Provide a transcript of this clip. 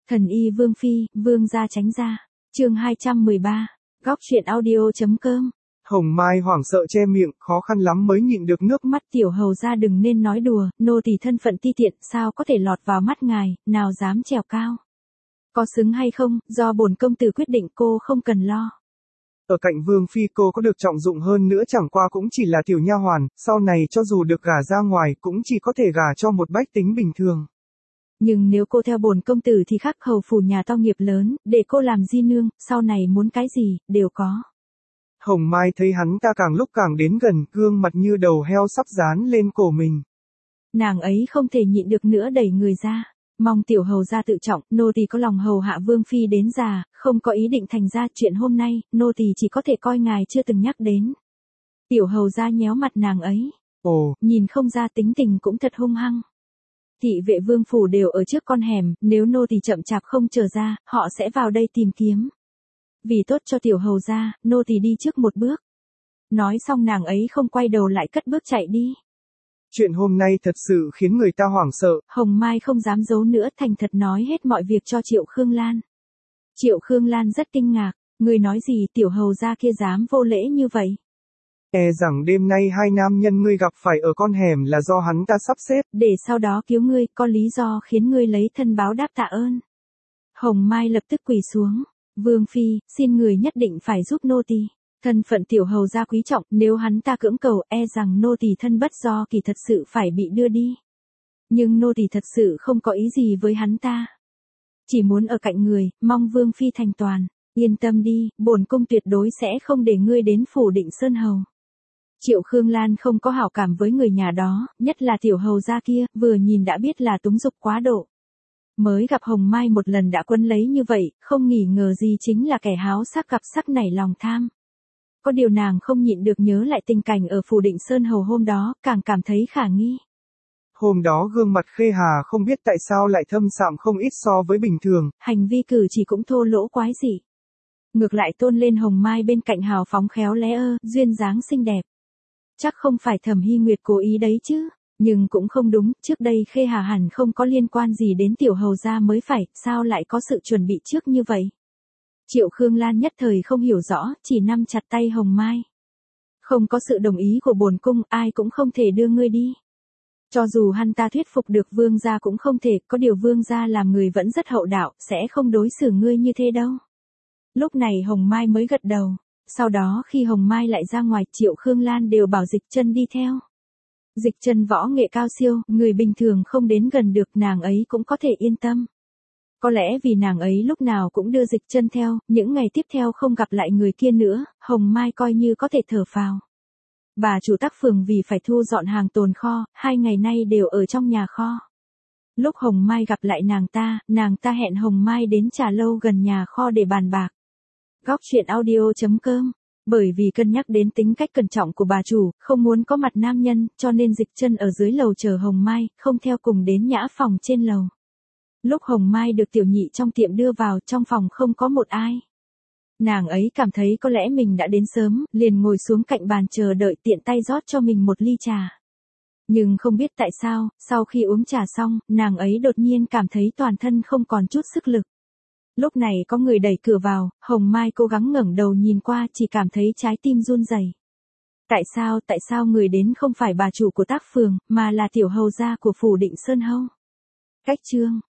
Thần y Vương Phi, Vương gia tránh ra. Chương 213. Góc truyện audio.com. Hồng Mai hoảng sợ che miệng, khó khăn lắm mới nhịn được nước Mắt tiểu hầu gia đừng nên nói đùa, nô tỳ thân phận ti tiện, sao có thể lọt vào mắt ngài, nào dám trèo cao. Có xứng hay không, do bổn công tử quyết định, cô không cần lo. Ở cạnh Vương Phi cô có được trọng dụng hơn nữa, chẳng qua cũng chỉ là tiểu nha hoàn, sau này cho dù được gả ra ngoài cũng chỉ có thể gả cho một bách tính bình thường. Nhưng nếu cô theo bổn công tử thì khắc hầu phủ nhà to nghiệp lớn, để cô làm di nương, sau này muốn cái gì, đều có. Hồng Mai thấy hắn ta càng lúc càng đến gần, gương mặt như đầu heo sắp dán lên cổ mình. Nàng ấy không thể nhịn được nữa đẩy người ra. Mong tiểu hầu gia tự trọng, nô tỳ có lòng hầu hạ Vương Phi đến già, không có ý định thành ra chuyện hôm nay, nô tỳ chỉ có thể coi ngài chưa từng nhắc đến. Tiểu hầu gia nhéo mặt nàng ấy. Ồ, nhìn không ra tính tình cũng thật hung hăng. Thị vệ Vương phủ đều ở trước con hẻm, nếu nô tỳ chậm chạp không trở ra, họ sẽ vào đây tìm kiếm. Vì tốt cho tiểu hầu gia, nô tỳ đi trước một bước. Nói xong nàng ấy không quay đầu lại cất bước chạy đi. Chuyện hôm nay thật sự khiến người ta hoảng sợ. Hồng Mai không dám giấu nữa, thành thật nói hết mọi việc cho Triệu Khương Lan. Triệu Khương Lan rất kinh ngạc, người nói gì, tiểu hầu gia kia dám vô lễ như vậy. E rằng đêm nay hai nam nhân ngươi gặp phải ở con hẻm là do hắn ta sắp xếp, để sau đó cứu ngươi, có lý do khiến ngươi lấy thân báo đáp tạ ơn. Hồng Mai lập tức quỳ xuống. Vương Phi, xin người nhất định phải giúp nô tỳ. Thân phận tiểu hầu gia quý trọng, nếu hắn ta cưỡng cầu, e rằng nô tỳ thân bất do kỳ thật sự phải bị đưa đi. Nhưng nô tỳ thật sự không có ý gì với hắn ta. Chỉ muốn ở cạnh người, mong Vương Phi thành toàn. Yên tâm đi, bổn cung tuyệt đối sẽ không để ngươi đến phủ Định Sơn hầu. Triệu Khương Lan không có hảo cảm với người nhà đó, nhất là tiểu hầu gia kia, vừa nhìn đã biết là túng dục quá độ. Mới gặp Hồng Mai một lần đã quấn lấy như vậy, không nghi ngờ gì chính là kẻ háo sắc gặp sắc nảy lòng tham. Có điều nàng không nhịn được nhớ lại tình cảnh ở phủ Định Sơn hầu hôm đó, càng cảm thấy khả nghi. Hôm đó gương mặt Khê Hà không biết tại sao lại thâm sạm không ít so với bình thường. Hành vi cử chỉ cũng thô lỗ quái dị. Ngược lại tôn lên Hồng Mai bên cạnh hào phóng khéo léo, duyên dáng xinh đẹp. Chắc không phải Thẩm Hy Nguyệt cố ý đấy chứ. Nhưng cũng không đúng, trước đây Khê Hà hẳn không có liên quan gì đến tiểu hầu gia mới phải, sao lại có sự chuẩn bị trước như vậy. Triệu Khương Lan nhất thời không hiểu rõ, chỉ nắm chặt tay Hồng Mai. Không có sự đồng ý của bổn cung, ai cũng không thể đưa ngươi đi. Cho dù hắn ta thuyết phục được Vương gia cũng không thể, có điều Vương gia làm người vẫn rất hậu đạo, sẽ không đối xử ngươi như thế đâu. Lúc này Hồng Mai mới gật đầu. Sau đó khi Hồng Mai lại ra ngoài, Triệu Khương Lan đều bảo Dịch Chân đi theo. Dịch Chân võ nghệ cao siêu, người bình thường không đến gần được, nàng ấy cũng có thể yên tâm. Có lẽ vì nàng ấy lúc nào cũng đưa Dịch Chân theo, những ngày tiếp theo không gặp lại người kia nữa, Hồng Mai coi như có thể thở phào. Bà chủ Tác Phường vì phải thu dọn hàng tồn kho, 2 ngày nay đều ở trong nhà kho. Lúc Hồng Mai gặp lại nàng ta hẹn Hồng Mai đến trà lâu gần nhà kho để bàn bạc. Góc truyện audio.com. Bởi vì cân nhắc đến tính cách cẩn trọng của bà chủ, không muốn có mặt nam nhân, cho nên Dịch Chân ở dưới lầu chờ Hồng Mai, không theo cùng đến nhã phòng trên lầu. Lúc Hồng Mai được tiểu nhị trong tiệm đưa vào, trong phòng không có một ai. Nàng ấy cảm thấy có lẽ mình đã đến sớm, liền ngồi xuống cạnh bàn chờ đợi, tiện tay rót cho mình một ly trà. Nhưng không biết tại sao, sau khi uống trà xong, nàng ấy đột nhiên cảm thấy toàn thân không còn chút sức lực. Lúc này có người đẩy cửa vào, Hồng Mai cố gắng ngẩng đầu nhìn qua, chỉ cảm thấy trái tim run rẩy. Tại sao người đến không phải bà chủ của Tác Phường, mà là tiểu hầu gia của phủ Định Sơn hầu? Cách chương